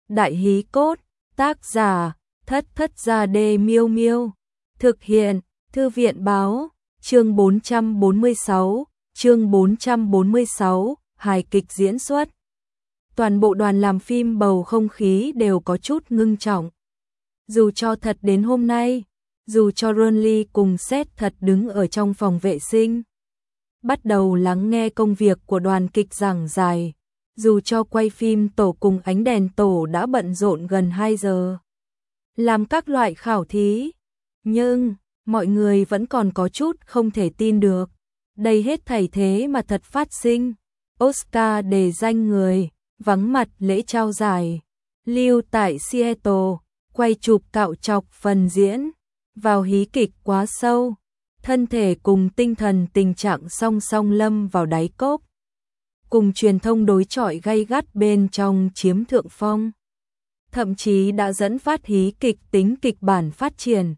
Đại hí cốt, tác giả, Thất Thất Gia Đê Miêu Miêu. Thực hiện, Thư viện báo, chương 446, hài kịch diễn xuất. Toàn bộ đoàn làm phim bầu không khí đều có chút ngưng trọng. Dù cho thật đến hôm nay, dù cho Ronly cùng Seth thật đứng ở trong phòng vệ sinh, bắt đầu lắng nghe công việc của đoàn kịch giảng giải, dù cho quay phim tổ cùng ánh đèn tổ đã bận rộn gần 2 giờ, làm các loại khảo thí, nhưng mọi người vẫn còn có chút không thể tin được. Đây hết thảy thế mà thật phát sinh. Oscar đề danh người, vắng mặt lễ trao giải, lưu tại Seattle, quay chụp cạo chọc phần diễn, vào hí kịch quá sâu, thân thể cùng tinh thần tình trạng song song lâm vào đáy cốc, cùng truyền thông đối chọi gay gắt bên trong chiếm thượng phong, thậm chí đã dẫn phát hí kịch tính kịch bản phát triển.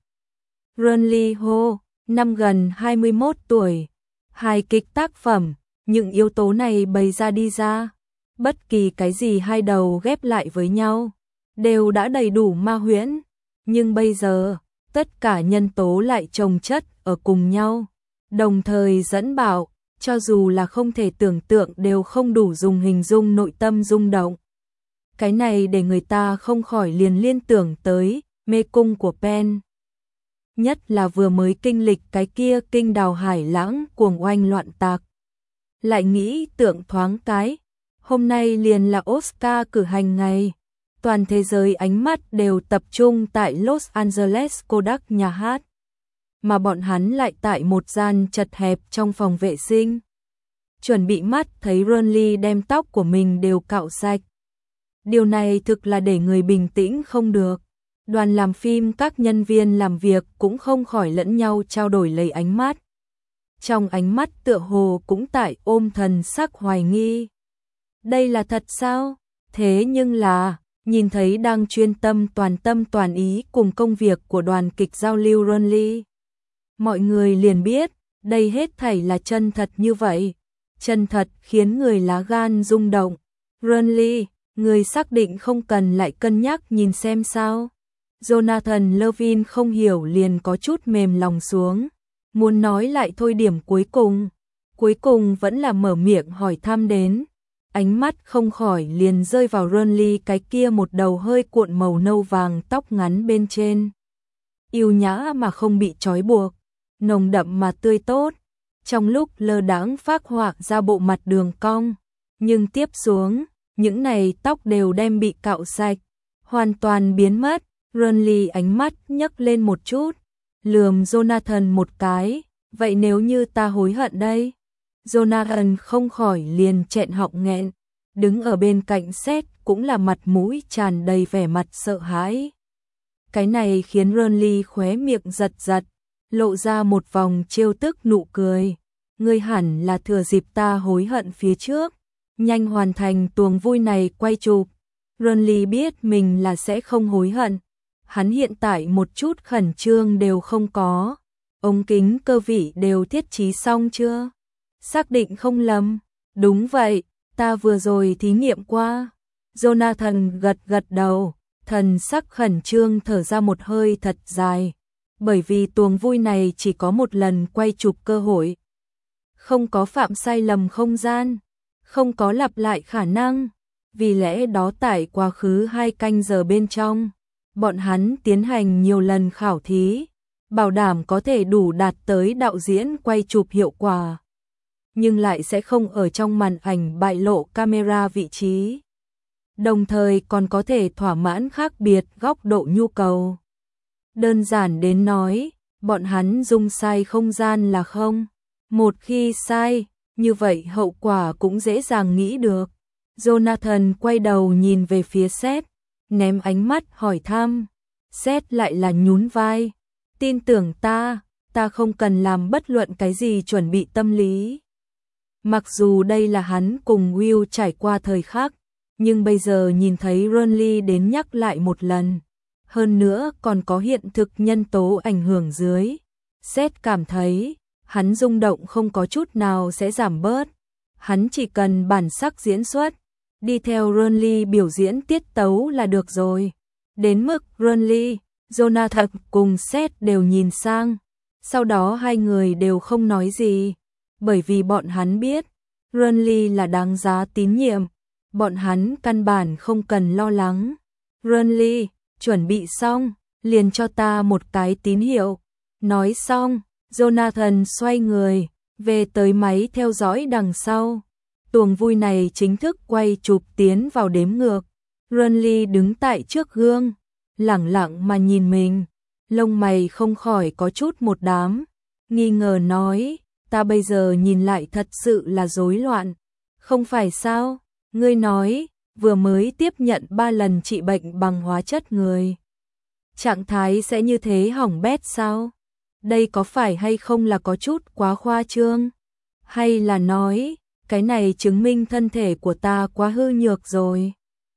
Ronly Ho, năm gần 21 tuổi, hài kịch tác phẩm, những yếu tố này bày ra đi ra, bất kỳ cái gì hai đầu ghép lại với nhau, đều đã đầy đủ ma huyễn, nhưng bây giờ, tất cả nhân tố lại chồng chất ở cùng nhau, đồng thời dẫn bảo, cho dù là không thể tưởng tượng đều không đủ dùng hình dung nội tâm rung động. Cái này để người ta không khỏi liền liên tưởng tới mê cung của Pen. Nhất là vừa mới kinh lịch cái kia kinh đào hải lãng cuồng oanh loạn tạc. Lại nghĩ tượng thoáng cái, hôm nay liền là Oscar cử hành ngày. Toàn thế giới ánh mắt đều tập trung tại Los Angeles Kodak nhà hát. Mà bọn hắn lại tại một gian chật hẹp trong phòng vệ sinh. Chuẩn bị mắt thấy Ronly đem tóc của mình đều cạo sạch. Điều này thực là để người bình tĩnh không được. Đoàn làm phim các nhân viên làm việc cũng không khỏi lẫn nhau trao đổi lấy ánh mắt. Trong ánh mắt tựa hồ cũng tại ôm thần sắc hoài nghi. Đây là thật sao? Thế nhưng là, nhìn thấy đang chuyên tâm toàn ý cùng công việc của đoàn kịch giao lưu Ronly. Mọi người liền biết, đây hết thảy là chân thật như vậy. Chân thật khiến người lá gan rung động. Ronly, người xác định không cần lại cân nhắc nhìn xem sao. Jonathan Levin không hiểu liền có chút mềm lòng xuống. Muốn nói lại thôi điểm cuối cùng vẫn là mở miệng hỏi thăm đến. Ánh mắt không khỏi liền rơi vào Ronly cái kia một đầu hơi cuộn màu nâu vàng tóc ngắn bên trên. Yêu nhã mà không bị trói buộc, nồng đậm mà tươi tốt, trong lúc lơ đãng phác họa ra bộ mặt đường cong, nhưng tiếp xuống, những này tóc đều đem bị cạo sạch, hoàn toàn biến mất. Ronly ánh mắt nhấc lên một chút, lườm Jonathan một cái, vậy nếu như ta hối hận đây? Jonathan không khỏi liền chẹn họng nghẹn, đứng ở bên cạnh Seth cũng là mặt mũi tràn đầy vẻ mặt sợ hãi. Cái này khiến Ronly khóe miệng giật giật, lộ ra một vòng trêu tức nụ cười. Ngươi hẳn là thừa dịp ta hối hận phía trước, nhanh hoàn thành tuồng vui này quay chụp. Ronly biết mình là sẽ không hối hận. Hắn hiện tại một chút khẩn trương đều không có. Ống kính cơ vị đều thiết trí xong chưa? Xác định không lầm. Đúng vậy, ta vừa rồi thí nghiệm qua. Jonathan gật đầu, thần sắc khẩn trương thở ra một hơi thật dài. Bởi vì tuồng vui này chỉ có một lần quay chụp cơ hội. Không có phạm sai lầm không gian, không có lặp lại khả năng. Vì lẽ đó tại quá khứ 2 canh giờ bên trong, bọn hắn tiến hành nhiều lần khảo thí, bảo đảm có thể đủ đạt tới đạo diễn quay chụp hiệu quả. Nhưng lại sẽ không ở trong màn ảnh bại lộ camera vị trí. Đồng thời còn có thể thỏa mãn khác biệt góc độ nhu cầu. Đơn giản đến nói, bọn hắn dùng sai không gian là không. Một khi sai, như vậy hậu quả cũng dễ dàng nghĩ được. Jonathan quay đầu nhìn về phía Seth, ném ánh mắt hỏi thăm. Seth lại là nhún vai. Tin tưởng ta không cần làm bất luận cái gì chuẩn bị tâm lý. Mặc dù đây là hắn cùng Will trải qua thời khắc, nhưng bây giờ nhìn thấy Ronly đến nhắc lại một lần. Hơn nữa còn có hiện thực nhân tố ảnh hưởng dưới. Seth cảm thấy, hắn rung động không có chút nào sẽ giảm bớt. Hắn chỉ cần bản sắc diễn xuất, đi theo Renly biểu diễn tiết tấu là được rồi. Đến mức Renly, Jonathan cùng Seth đều nhìn sang, sau đó hai người đều không nói gì, bởi vì bọn hắn biết, Renly là đáng giá tín nhiệm, bọn hắn căn bản không cần lo lắng. Renly, chuẩn bị xong, liền cho ta một cái tín hiệu. Nói xong, Jonathan xoay người, về tới máy theo dõi đằng sau. Tuồng vui này chính thức quay chụp tiến vào đếm ngược. Renly đứng tại trước gương, lẳng lặng mà nhìn mình, lông mày không khỏi có chút một đám, nghi ngờ nói, ta bây giờ nhìn lại thật sự là rối loạn, không phải sao? Ngươi nói, vừa mới tiếp nhận 3 lần trị bệnh bằng hóa chất người. Trạng thái sẽ như thế hỏng bét sao? Đây có phải hay không là có chút quá khoa trương? Hay là nói, cái này chứng minh thân thể của ta quá hư nhược rồi?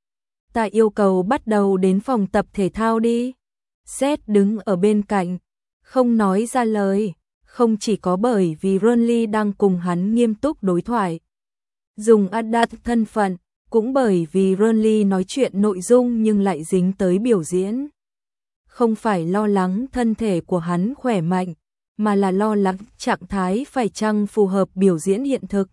Ta yêu cầu bắt đầu đến phòng tập thể thao đi. Seth đứng ở bên cạnh, không nói ra lời, không chỉ có bởi vì Renly đang cùng hắn nghiêm túc đối thoại. Dùng Adat thân phận, cũng bởi vì Renly nói chuyện nội dung nhưng lại dính tới biểu diễn. Không phải lo lắng thân thể của hắn khỏe mạnh, mà là lo lắng trạng thái phải chăng phù hợp biểu diễn hiện thực.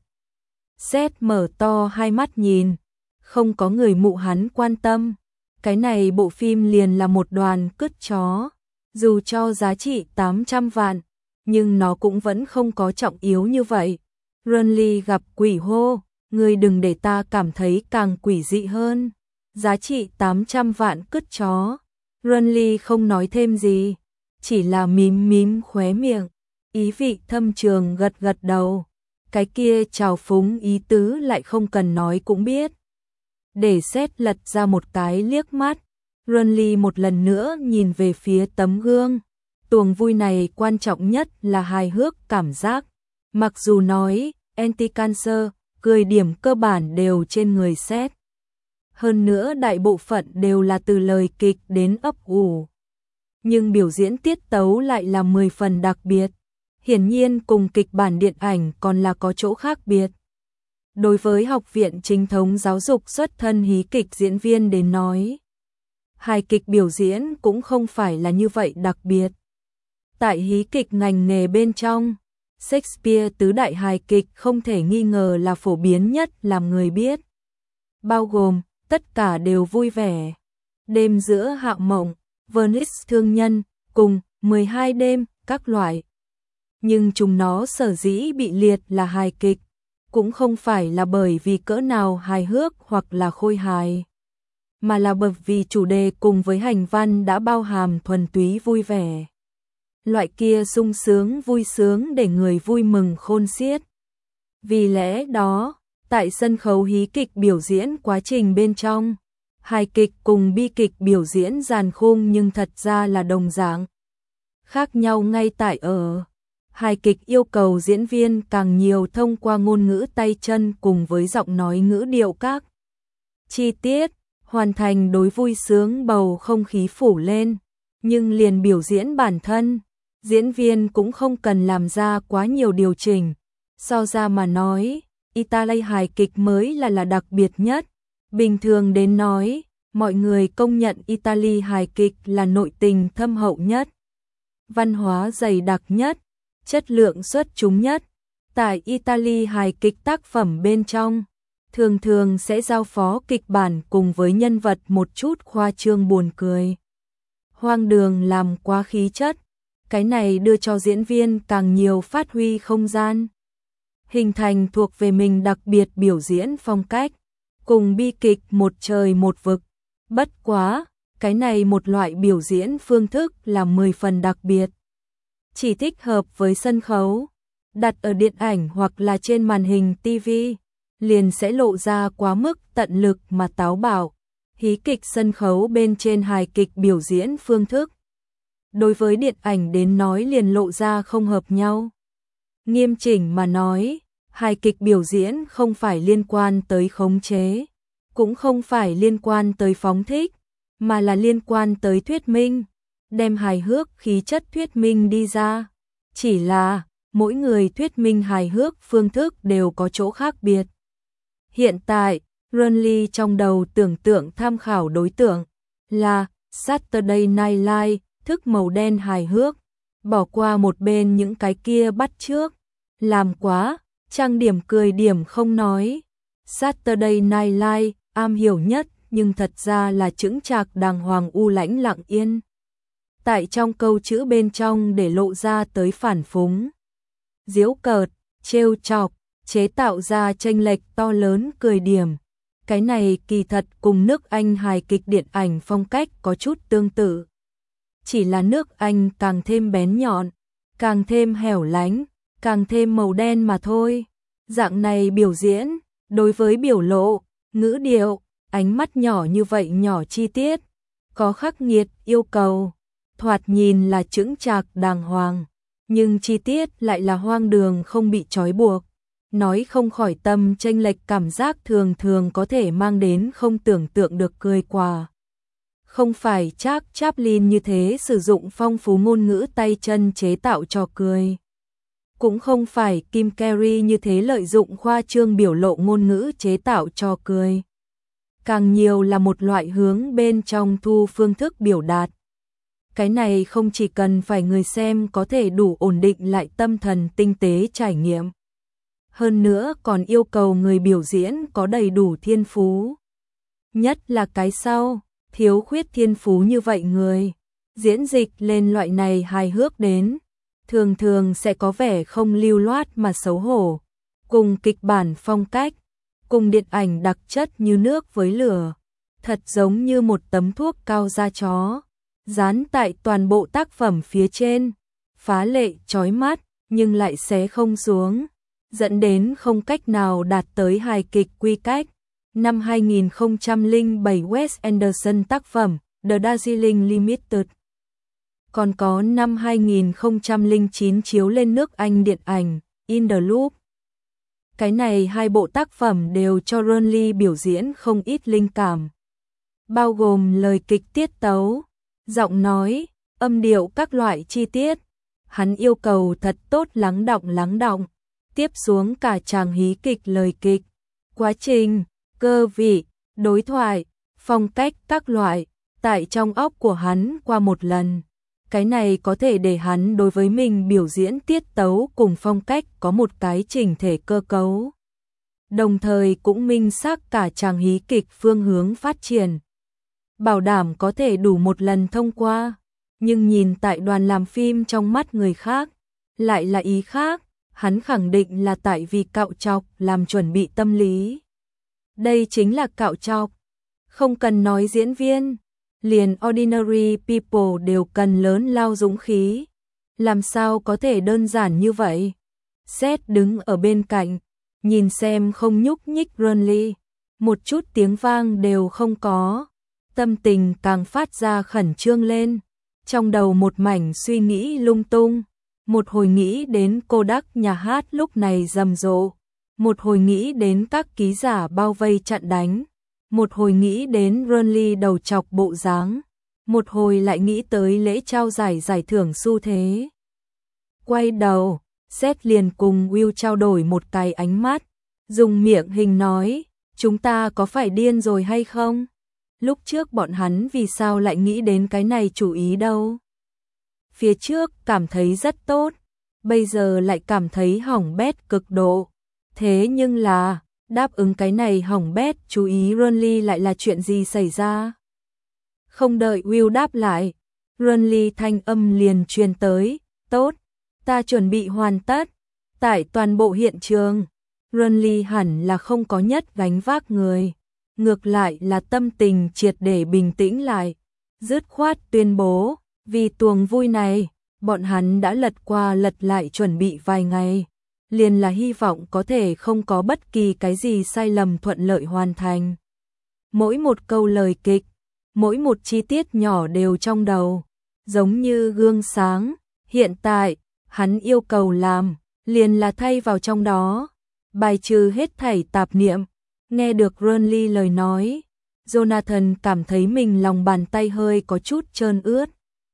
Seth mở to hai mắt nhìn, không có người mụ hắn quan tâm. Cái này bộ phim liền là một đoàn cứt chó, dù cho giá trị 800 vạn, nhưng nó cũng vẫn không có trọng yếu như vậy. Renly gặp quỷ hô, ngươi đừng để ta cảm thấy càng quỷ dị hơn. Giá trị 800 vạn cứt chó. Renly không nói thêm gì, chỉ là mím mím khóe miệng, ý vị thâm trường gật gật đầu. Cái kia trào phúng ý tứ lại không cần nói cũng biết. Để Seth lật ra một cái liếc mắt, Renly một lần nữa nhìn về phía tấm gương. Tuồng vui này quan trọng nhất là hài hước cảm giác. Mặc dù nói, anti-cancer, cười điểm cơ bản đều trên người Seth. Hơn nữa đại bộ phận đều là từ lời kịch đến ấp ủ. Nhưng biểu diễn tiết tấu lại là 10 phần đặc biệt. Hiển nhiên cùng kịch bản điện ảnh còn là có chỗ khác biệt. Đối với học viện chính thống giáo dục xuất thân hí kịch diễn viên đến nói, hài kịch biểu diễn cũng không phải là như vậy đặc biệt. Tại hí kịch ngành nghề bên trong, Shakespeare tứ đại hài kịch không thể nghi ngờ là phổ biến nhất làm người biết. Bao gồm, tất cả đều vui vẻ. Đêm giữa Hạo Mộng, Venice Thương Nhân, cùng 12 đêm, các loại. Nhưng chúng nó sở dĩ bị liệt là hài kịch, cũng không phải là bởi vì cỡ nào hài hước hoặc là khôi hài, mà là bởi vì chủ đề cùng với hành văn đã bao hàm thuần túy vui vẻ. Loại kia sung sướng vui sướng để người vui mừng khôn xiết. Vì lẽ đó, tại sân khấu hí kịch biểu diễn quá trình bên trong, hài kịch cùng bi kịch biểu diễn dàn khung nhưng thật ra là đồng dạng. Khác nhau ngay tại ở hài kịch yêu cầu diễn viên càng nhiều thông qua ngôn ngữ tay chân cùng với giọng nói ngữ điệu các chi tiết, hoàn thành đối vui sướng bầu không khí phủ lên, nhưng liền biểu diễn bản thân, diễn viên cũng không cần làm ra quá nhiều điều chỉnh. So ra mà nói, Italy hài kịch mới là đặc biệt nhất. Bình thường đến nói, mọi người công nhận Italy hài kịch là nội tình thâm hậu nhất, văn hóa dày đặc nhất, chất lượng xuất chúng nhất. Tại Italy hài kịch tác phẩm bên trong, thường thường sẽ giao phó kịch bản cùng với nhân vật một chút khoa trương buồn cười, hoang đường làm quá khí chất. Cái này đưa cho diễn viên càng nhiều phát huy không gian, hình thành thuộc về mình đặc biệt biểu diễn phong cách, cùng bi kịch một trời một vực. Bất quá, cái này một loại biểu diễn phương thức là 10 phần đặc biệt, chỉ thích hợp với sân khấu, đặt ở điện ảnh hoặc là trên màn hình TV, liền sẽ lộ ra quá mức tận lực mà táo bạo. Hí kịch sân khấu bên trên hài kịch biểu diễn phương thức, đối với điện ảnh đến nói liền lộ ra không hợp nhau. Nghiêm chỉnh mà nói, hài kịch biểu diễn không phải liên quan tới khống chế, cũng không phải liên quan tới phóng thích, mà là liên quan tới thuyết minh, đem hài hước khí chất thuyết minh đi ra. Chỉ là, mỗi người thuyết minh hài hước phương thức đều có chỗ khác biệt. Hiện tại, Burnley trong đầu tưởng tượng tham khảo đối tượng là Saturday Night Live, thức màu đen hài hước, bỏ qua một bên những cái kia bắt chước, làm quá, trang điểm cười điểm không nói. Saturday Night Live, am hiểu nhất nhưng thật ra là chững chạc đàng hoàng u lãnh lặng yên. Tại trong câu chữ bên trong để lộ ra tới phản phúng, giễu cợt, trêu chọc, chế tạo ra chênh lệch to lớn cười điểm. Cái này kỳ thật cùng nước Anh hài kịch điện ảnh phong cách có chút tương tự. Chỉ là nước Anh càng thêm bén nhọn, càng thêm hẻo lánh, càng thêm màu đen mà thôi. Dạng này biểu diễn, đối với biểu lộ, ngữ điệu, ánh mắt nhỏ như vậy nhỏ chi tiết, có khắc nghiệt yêu cầu, thoạt nhìn là chững chạc đàng hoàng, nhưng chi tiết lại là hoang đường không bị trói buộc. Nói không khỏi tâm chênh lệch cảm giác thường thường có thể mang đến không tưởng tượng được cười quả. Không phải Charles Chaplin như thế sử dụng phong phú ngôn ngữ tay chân chế tạo trò cười. Cũng không phải Kim Carrey như thế lợi dụng khoa trương biểu lộ ngôn ngữ chế tạo trò cười. Càng nhiều là một loại hướng bên trong thu phương thức biểu đạt. Cái này không chỉ cần phải người xem có thể đủ ổn định lại tâm thần tinh tế trải nghiệm. Hơn nữa còn yêu cầu người biểu diễn có đầy đủ thiên phú. Nhất là cái sau, thiếu khuyết thiên phú như vậy người diễn dịch lên loại này hài hước đến, thường thường sẽ có vẻ không lưu loát mà xấu hổ. Cùng kịch bản phong cách, cùng điện ảnh đặc chất như nước với lửa, thật giống như một tấm thuốc cao da chó, dán tại toàn bộ tác phẩm phía trên, phá lệ chói mắt nhưng lại xé không xuống, dẫn đến không cách nào đạt tới hài kịch quy cách. Năm 2007 Wes Anderson tác phẩm The Darjeeling Limited. Còn có năm 2009 chiếu lên nước Anh điện ảnh In the Loop. Cái này hai bộ tác phẩm đều cho Burnley biểu diễn không ít linh cảm, bao gồm lời kịch tiết tấu, giọng nói, âm điệu các loại chi tiết. Hắn yêu cầu thật tốt lắng đọng, tiếp xuống cả tràng hí kịch lời kịch, quá trình, cơ vị, đối thoại, phong cách các loại, tại trong óc của hắn qua một lần. Cái này có thể để hắn đối với mình biểu diễn tiết tấu cùng phong cách có một cái chỉnh thể cơ cấu. Đồng thời cũng minh xác cả tràng hí kịch phương hướng phát triển. Bảo đảm có thể đủ một lần thông qua, nhưng nhìn tại đoàn làm phim trong mắt người khác, lại là ý khác, hắn khẳng định là tại vì cạo chọc làm chuẩn bị tâm lý. Đây chính là cạo chọc, không cần nói diễn viên, liền ordinary people đều cần lớn lao dũng khí. Làm sao có thể đơn giản như vậy? Seth đứng ở bên cạnh, nhìn xem không nhúc nhích Burnley, một chút tiếng vang đều không có, tâm tình càng phát ra khẩn trương lên, trong đầu một mảnh suy nghĩ lung tung, một hồi nghĩ đến Kodak nhà hát lúc này rầm rộ, một hồi nghĩ đến các ký giả bao vây chặn đánh, một hồi nghĩ đến Burnley đầu chọc bộ dáng, một hồi lại nghĩ tới lễ trao giải thưởng xu thế. Quay đầu, Seth liền cùng Will trao đổi một cái ánh mắt, dùng miệng hình nói, chúng ta có phải điên rồi hay không? Lúc trước bọn hắn vì sao lại nghĩ đến cái này chủ ý đâu? Phía trước cảm thấy rất tốt, bây giờ lại cảm thấy hỏng bét cực độ. Thế nhưng là, đáp ứng cái này hỏng bét chú ý Burnley lại là chuyện gì xảy ra? Không đợi Will đáp lại, Burnley thanh âm liền truyền tới, tốt, ta chuẩn bị hoàn tất. Tại toàn bộ hiện trường, Burnley hẳn là không có nhất gánh vác người, ngược lại là tâm tình triệt để bình tĩnh lại, dứt khoát tuyên bố, vì tuồng vui này, bọn hắn đã lật qua lật lại chuẩn bị vài ngày, liền là hy vọng có thể không có bất kỳ cái gì sai lầm thuận lợi hoàn thành. Mỗi một câu lời kịch, mỗi một chi tiết nhỏ đều trong đầu, giống như gương sáng, hiện tại, hắn yêu cầu làm, liền là thay vào trong đó, bài trừ hết thảy tạp niệm. Nghe được Burnley lời nói, Jonathan cảm thấy mình lòng bàn tay hơi có chút trơn ướt.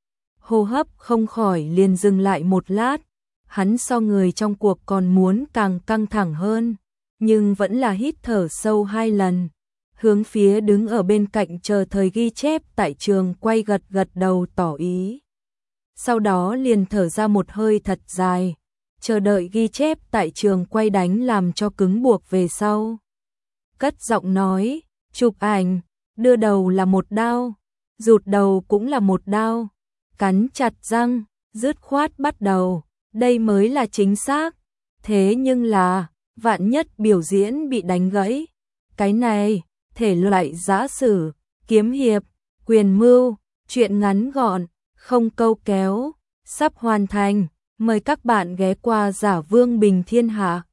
Hô hấp không khỏi liền dừng lại một lát, hắn so người trong cuộc còn muốn càng căng thẳng hơn, nhưng vẫn là hít thở sâu 2 lần, hướng phía đứng ở bên cạnh chờ thời ghi chép tại trường quay gật gật đầu tỏ ý. Sau đó liền thở ra một hơi thật dài, chờ đợi ghi chép tại trường quay đánh làm cho cứng buộc về sau. Cất giọng nói, chụp ảnh, đưa đầu là một đao, rụt đầu cũng là một đao, cắn chặt răng, dứt khoát bắt đầu, đây mới là chính xác. Thế nhưng là, vạn nhất biểu diễn bị đánh gãy, cái này, thể loại giã sử, kiếm hiệp, quyền mưu, chuyện ngắn gọn, không câu kéo, sắp hoàn thành, mời các bạn ghé qua Giả Vương Bình Thiên Hạ.